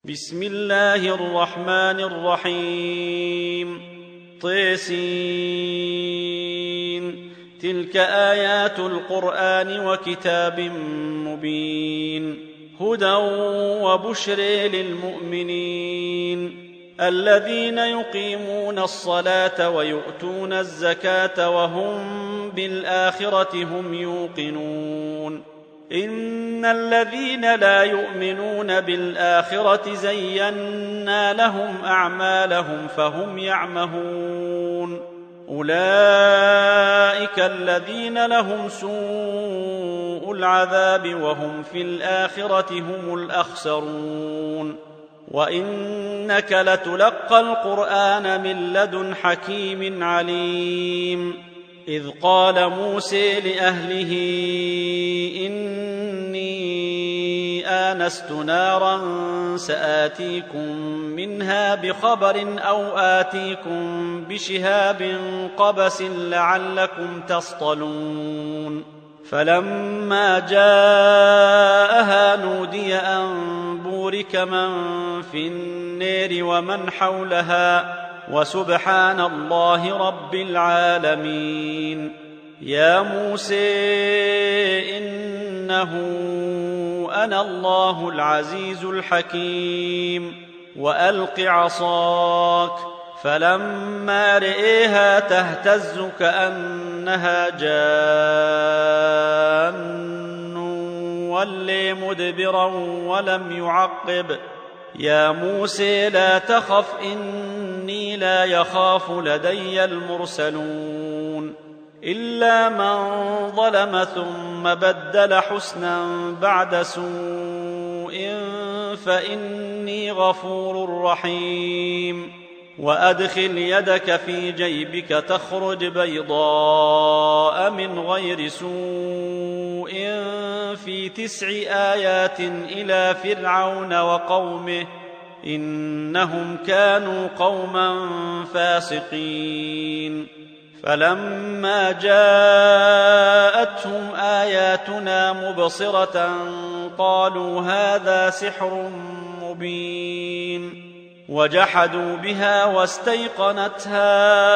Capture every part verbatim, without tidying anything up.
بسم الله الرحمن الرحيم. طسين. تلك آيات القرآن وكتاب مبين، هدى وبشر للمؤمنين الذين يقيمون الصلاة ويؤتون الزكاة وهم بالآخرة هم يوقنون. إن الذين لا يؤمنون بالآخرة زينا لهم أعمالهم فهم يعمهون. أولئك الذين لهم سوء العذاب وهم في الآخرة هم الأخسرون. وإنك لتلقى القرآن من لدن حكيم عليم. إذ قال موسى لأهله إني آنست نارا سآتيكم منها بخبر أو آتيكم بشهاب قبس لعلكم تصطلون. فلما جاءها نودي أن بورك من في النار ومن حولها وسبحان الله رب العالمين. يا موسى إنه أنا الله العزيز الحكيم وألق عصاك. فلما رئيها تهتز كأنها جان ولي مدبرا ولم يعقب. يا موسى لا تخف إني لا يخاف لدي المرسلون. إلا من ظلم ثم بدل حسنا بعد سوء فإني غفور رحيم. وأدخل يدك في جيبك تخرج بيضاء من غير سوء في تسع آيات إلى فرعون وقومه إنهم كانوا قوما فاسقين. فلما جاءتهم آياتنا مبصرة قالوا هذا سحر مبين. وجحدوا بها واستيقنتها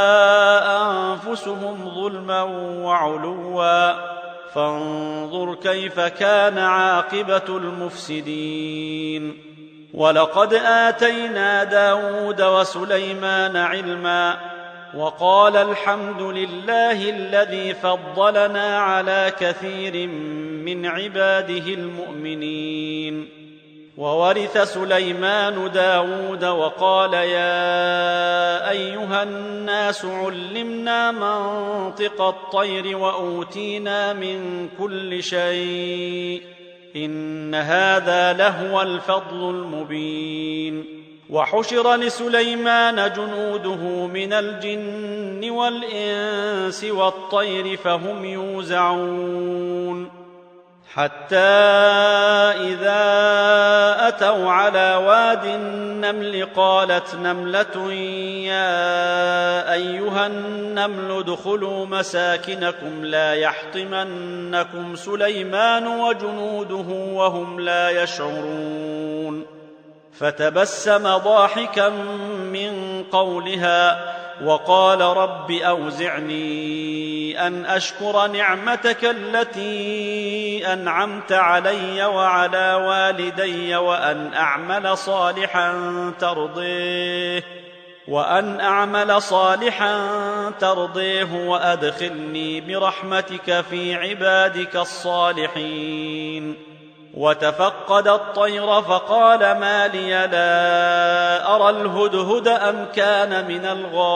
أنفسهم ظلما وعلوا فانظر كيف كان عاقبة المفسدين. ولقد آتينا داود وسليمان علما وقال الحمد لله الذي فضلنا على كثير من عباده المؤمنين. وورث سليمان داود وقال يا أيها الناس علمنا منطق الطير وأوتينا من كل شيء إن هذا لهو الفضل المبين. وحشر لسليمان جنوده من الجن والإنس والطير فهم يوزعون حتى إذا أتوا على واد النمل قالت نملة يا أيها النمل ادخلوا مساكنكم لا يحطمنكم سليمان وجنوده وهم لا يشعرون. فتبسم ضاحكا من قولها وقال رب أوزعني أن أشكر نعمتك التي أنعمت علي وعلى والدي وأن أعمل صالحا ترضيه وأن أعمل صالحا ترضيه وأدخلني برحمتك في عبادك الصالحين. وتفقد الطير فقال ما لي لا أرى الهدهد أم كان من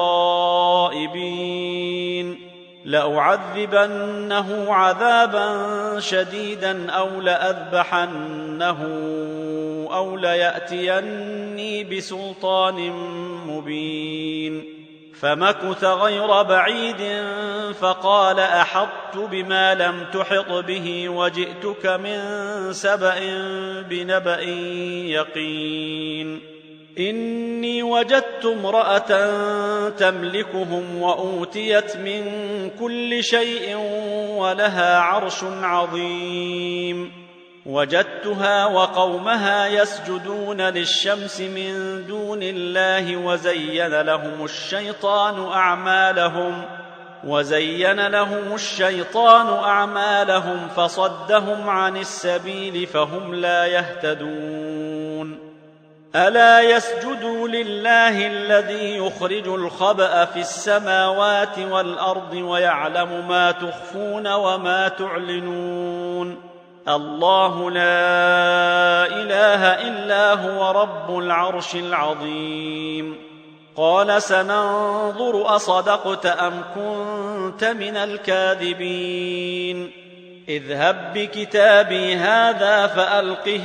الغائبين. لأعذبنه عذابا شديدا أو لأذبحنه أو ليأتيني بسلطان مبين. فمكث غير بعيد فقال أحطت بما لم تحط به وجئتك من سبأ بنبأ يقين. إني وجدت امرأة تملكهم وأوتيت من كل شيء ولها عرش عظيم. وجدتها وقومها يسجدون للشمس من دون الله وزين لهم الشيطان أعمالهم وزين لهم الشيطان أعمالهم فصدهم عن السبيل فهم لا يهتدون. ألا يسجدوا لله الذي يخرج الخبأ في السماوات والأرض ويعلم ما تخفون وما تعلنون. الله لا إله إلا هو رب العرش العظيم. قال سننظر أصدقت أم كنت من الكاذبين. اذهب بكتابي هذا فألقه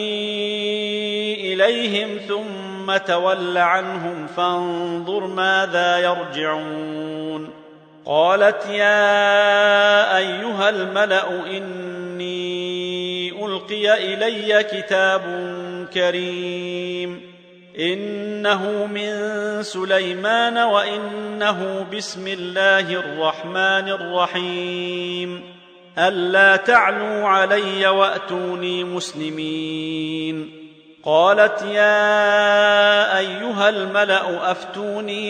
إليهم ثم تول عنهم فانظر ماذا يرجعون. قالت يا أيها الملأ إني ألقي إلي كتاب كريم إنه من سليمان وإنه بسم الله الرحمن الرحيم ألا تعلوا علي وأتوني مسلمين. قالت يا أيها الملأ أفتوني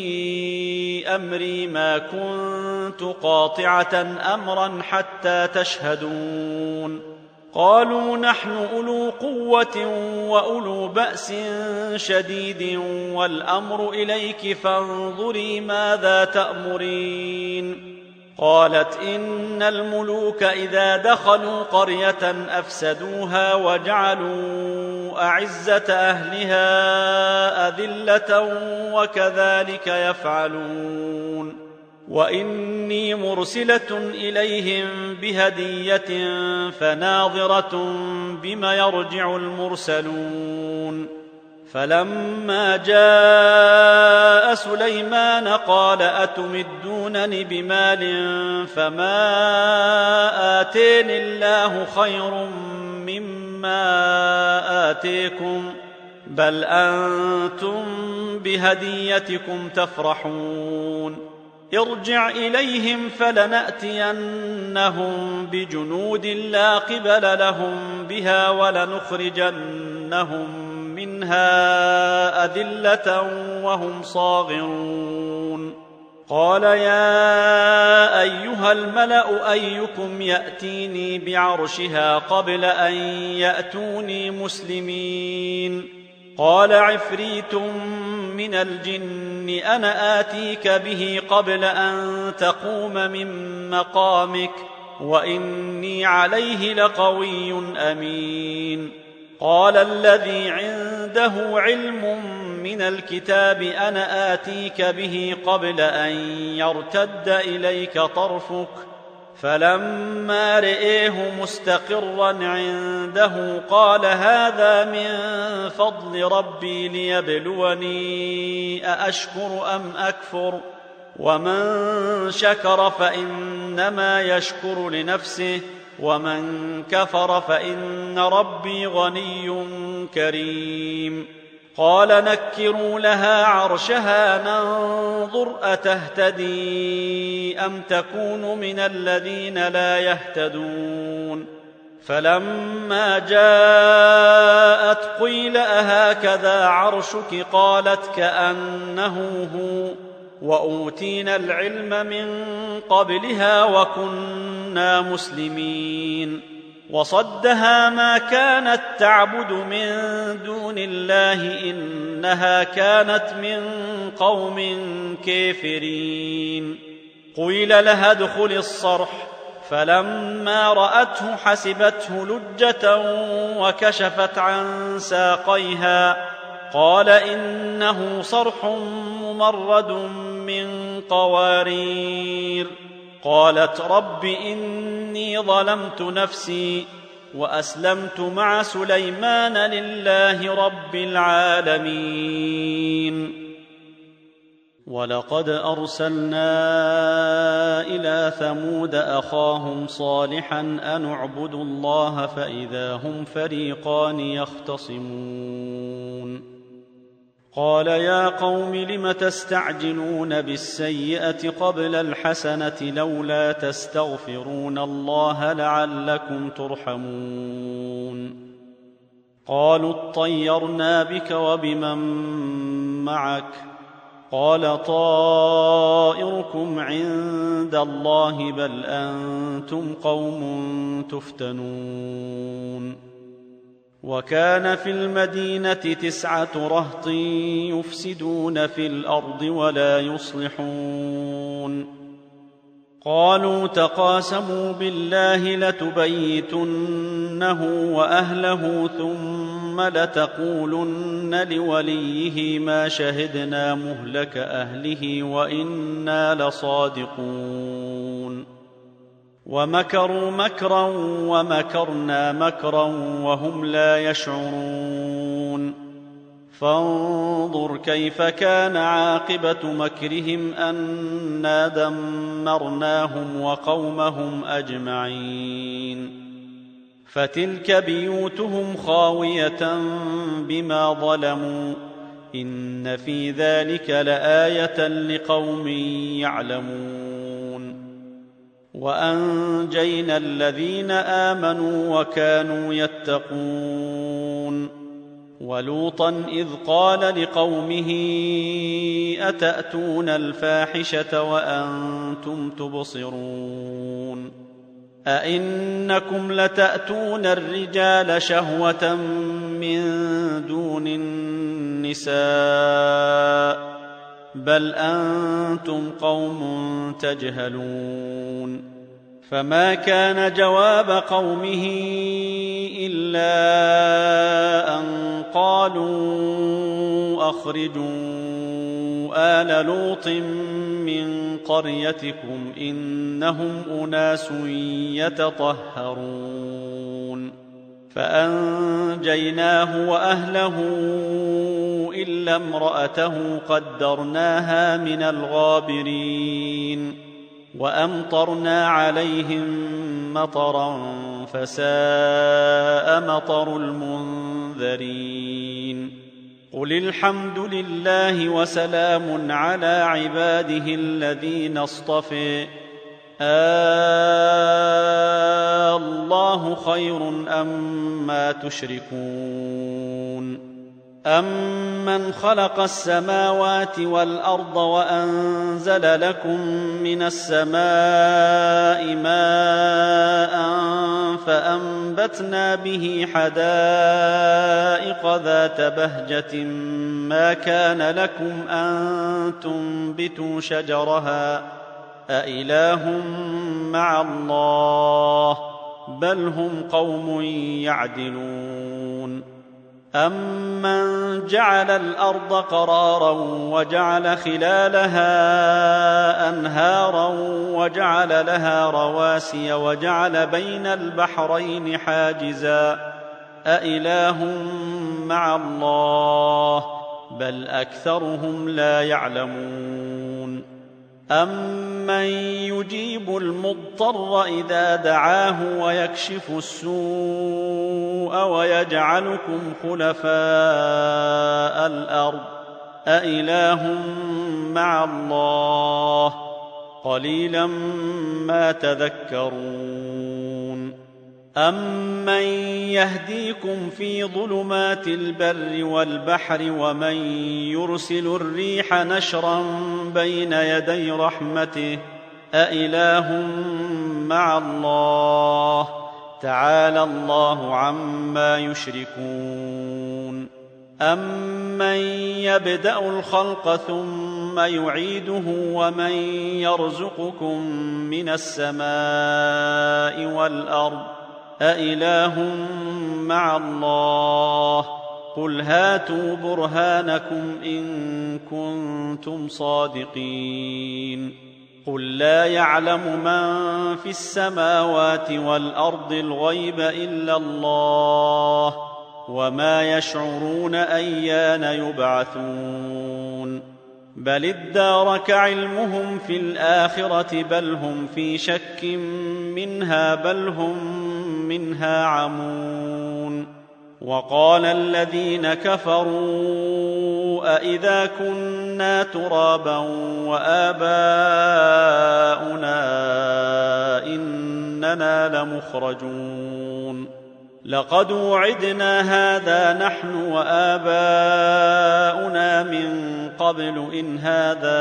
في أمري ما كنت قاطعة أمرا حتى تشهدون. قالوا نحن أولو قوة وأولو بأس شديد والأمر إليك فانظري ماذا تأمرين. قالت إن الملوك إذا دخلوا قرية أفسدوها وجعلوا أعزة أهلها أذلة وكذلك يفعلون. وإني مرسلة إليهم بهدية فناظرة بما يرجع المرسلون. فلما جاء سليمان قال أتمدونني بمال فما آتاني الله خير مما آتيكم بل أنتم بهديتكم تفرحون. ارجع إليهم فلنأتينهم بجنود لا قبل لهم بها ولنخرجنهم منها أذلة وهم صاغرون. قال يا أيها الملأ أيكم يأتيني بعرشها قبل أن يأتوني مسلمين. قال عفريت من الجن أنا آتيك به قبل أن تقوم من مقامك وإني عليه لقوي أمين. قال الذي عنده علم من الكتاب أنا آتيك به قبل أن يرتد إليك طرفك فلما رئيه مستقرا عنده قال هذا من فضل ربي ليبلوني أأشكر أم أكفر ومن شكر فإنما يشكر لنفسه ومن كفر فإن ربي غني كريم. قال نكروا لها عرشها ننظر أتهتدي أم تكون من الذين لا يهتدون. فلما جاءت قيل أهكذا عرشك قالت كأنه هو وأوتينا العلم من قبلها وكنا مسلمين. وصدها ما كانت تعبد من دون الله إنها كانت من قوم كافرين. قيل لها ادخل الصرح فلما رأته حسبته لجة وكشفت عن ساقيها قال إنه صرح ممرد من قوارير. قالت رب إني ظلمت نفسي وأسلمت مع سليمان لله رب العالمين. ولقد أرسلنا إلى ثمود أخاهم صالحا أن اعبدوا الله فإذا هم فريقان يختصمون. قال يا قوم لم تستعجلون بالسيئة قبل الحسنة لولا تستغفرون الله لعلكم ترحمون قالوا اطيرنا بك وبمن معك قال طائركم عند الله بل أنتم قوم تفتنون وكان في المدينة تسعة رهط يفسدون في الأرض ولا يصلحون قالوا تقاسموا بالله لتبيتنه وأهله ثم لتقولن لوليه ما شهدنا مهلك أهله وإنا لصادقون ومكروا مكرا ومكرنا مكرا وهم لا يشعرون فانظر كيف كان عاقبة مكرهم أنا دمرناهم وقومهم أجمعين فتلك بيوتهم خاوية بما ظلموا إن في ذلك لآية لقوم يعلمون وأنجينا الذين آمنوا وكانوا يتقون ولوطا إذ قال لقومه أتأتون الفاحشة وأنتم تبصرون أئنكم لتأتون الرجال شهوة من دون النساء بل أنتم قوم تجهلون فما كان جواب قومه إلا أن قالوا أخرجوا آل لوط من قريتكم إنهم أناس يتطهرون فأنجيناه وأهله إلا امرأته قدرناها من الغابرين وأمطرنا عليهم مطرا فساء مطر المنذرين قل الحمد لله وسلام على عباده الذين اصطفى آه الله خير أما تشركون أمن خلق السماوات والأرض وأنزل لكم من السماء ماء فأنبتنا به حدائق ذات بهجة ما كان لكم أن تنبتوا شجرها أإله مع الله بل هم قوم يعدلون أمن جعل الأرض قرارا وجعل خلالها أنهارا وجعل لها رواسي وجعل بين البحرين حاجزا أإله مع الله بل أكثرهم لا يعلمون أمن يجيب المضطر إذا دعاه ويكشف السوء ويجعلكم خلفاء الأرض أإله مع الله قليلا ما تذكرون أمن يهديكم في ظلمات البر والبحر ومن يرسل الريح نشرا بين يدي رحمته أإله مع الله تعالى الله عما يشركون أمن يبدأ الخلق ثم يعيده ومن يرزقكم من السماء والأرض أإله مع الله قل هاتوا برهانكم إن كنتم صادقين قل لا يعلم من في السماوات والأرض الغيب إلا الله وما يشعرون أيان يبعثون بل ادارك علمهم في الآخرة بل هم في شك منها بل هم منها عمون وقال الذين كفروا أإذا كنا ترابا وآباؤنا إننا لمخرجون لقد وعدنا هذا نحن وآباؤنا من قبل إن هذا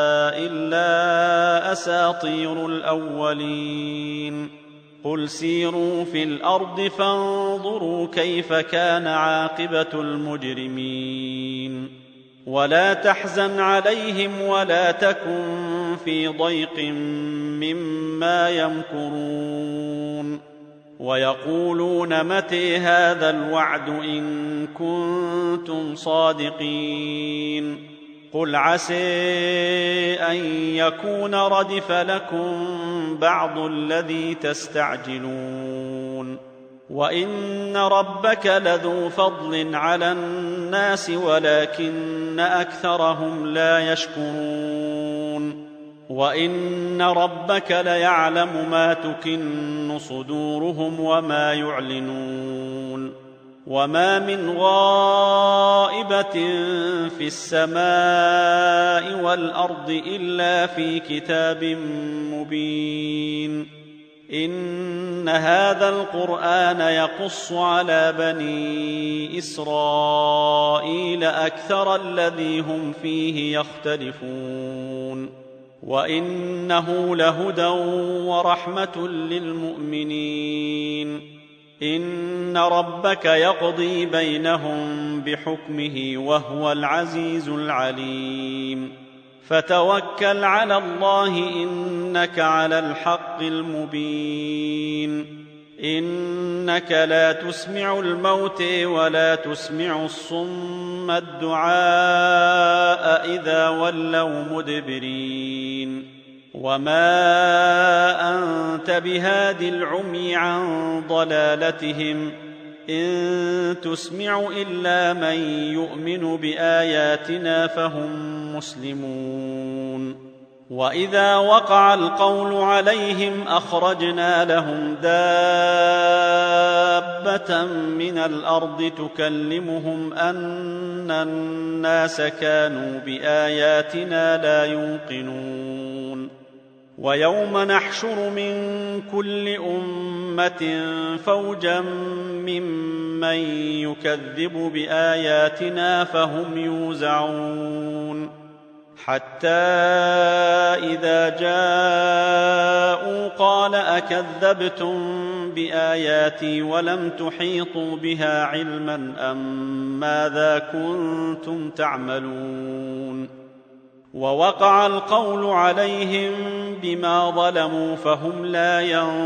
إلا أساطير الأولين قل سيروا في الأرض فانظروا كيف كان عاقبة المجرمين ولا تحزن عليهم ولا تكن في ضيق مما يمكرون ويقولون متى هذا الوعد إن كنتم صادقين قل عسى أن يكون ردف لكم بعض الذي تستعجلون وإن ربك لذو فضل على الناس ولكن أكثرهم لا يشكرون وإن ربك ليعلم ما تكن صدورهم وما يعلنون وما من غائبة في السماء والأرض إلا في كتاب مبين إن هذا القرآن يقص على بني إسرائيل أكثر الذي هم فيه يختلفون وإنه لهدى ورحمة للمؤمنين إن ربك يقضي بينهم بحكمه وهو العزيز العليم فتوكل على الله إنك على الحق المبين إنك لا تسمع الموتى ولا تسمع الصم الدعاء إذا ولوا مدبرين وما أنت بهاد العمي عن ضلالتهم إن تسمع إلا من يؤمن بآياتنا فهم مسلمون وإذا وقع القول عليهم أخرجنا لهم دابة من الأرض تكلمهم أن الناس كانوا بآياتنا لا يوقنون ويوم نحشر من كل أمة فوجا ممن يكذب بآياتنا فهم يوزعون حتى إذا جاءوا قال أكذبتم بآياتي ولم تحيطوا بها علما أم ماذا كنتم تعملون ووقع القول عليهم بما ظلموا فهم لا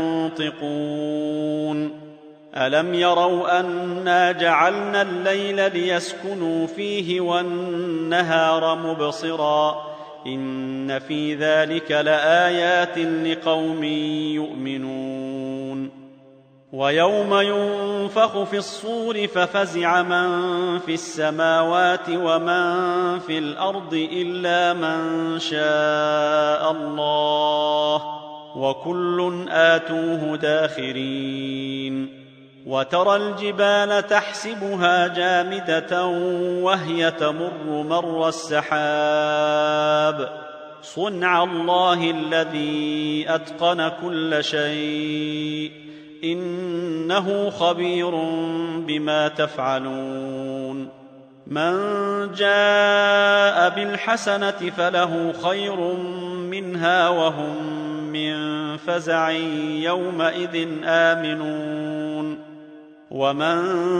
ينطقون ألم يروا أنا جعلنا الليل ليسكنوا فيه والنهار مبصرا إن في ذلك لآيات لقوم يؤمنون ويوم ينفخ في الصور ففزع من في السماوات ومن في الأرض إلا من شاء الله وكل آتوه داخرين وترى الجبال تحسبها جامدة وهي تمر مر السحاب صنع الله الذي أتقن كل شيء إنه خبير بما تفعلون من جاء بالحسنة فله خير منها وهم من فزع يومئذ آمنون ومن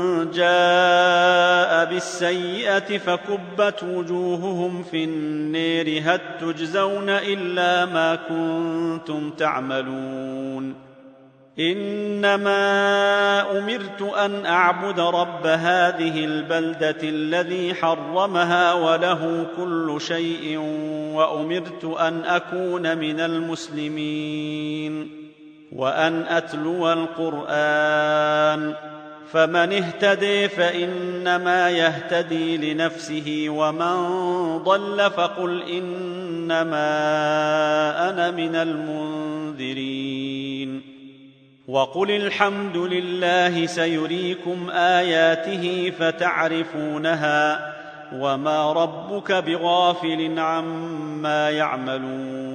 جاء بالسيئة فكبت وجوههم في النير هل تجزون إلا ما كنتم تعملون إنما أمرت أن أعبد رب هذه البلدة الذي حرمها وله كل شيء وأمرت أن أكون من المسلمين وأن أتلو القرآن فمن اهتدي فإنما يهتدي لنفسه ومن ضل فقل إنما أنا من المنذرين وقل الحمد لله سيريكم آياته فتعرفونها وما ربك بغافل عما يعملون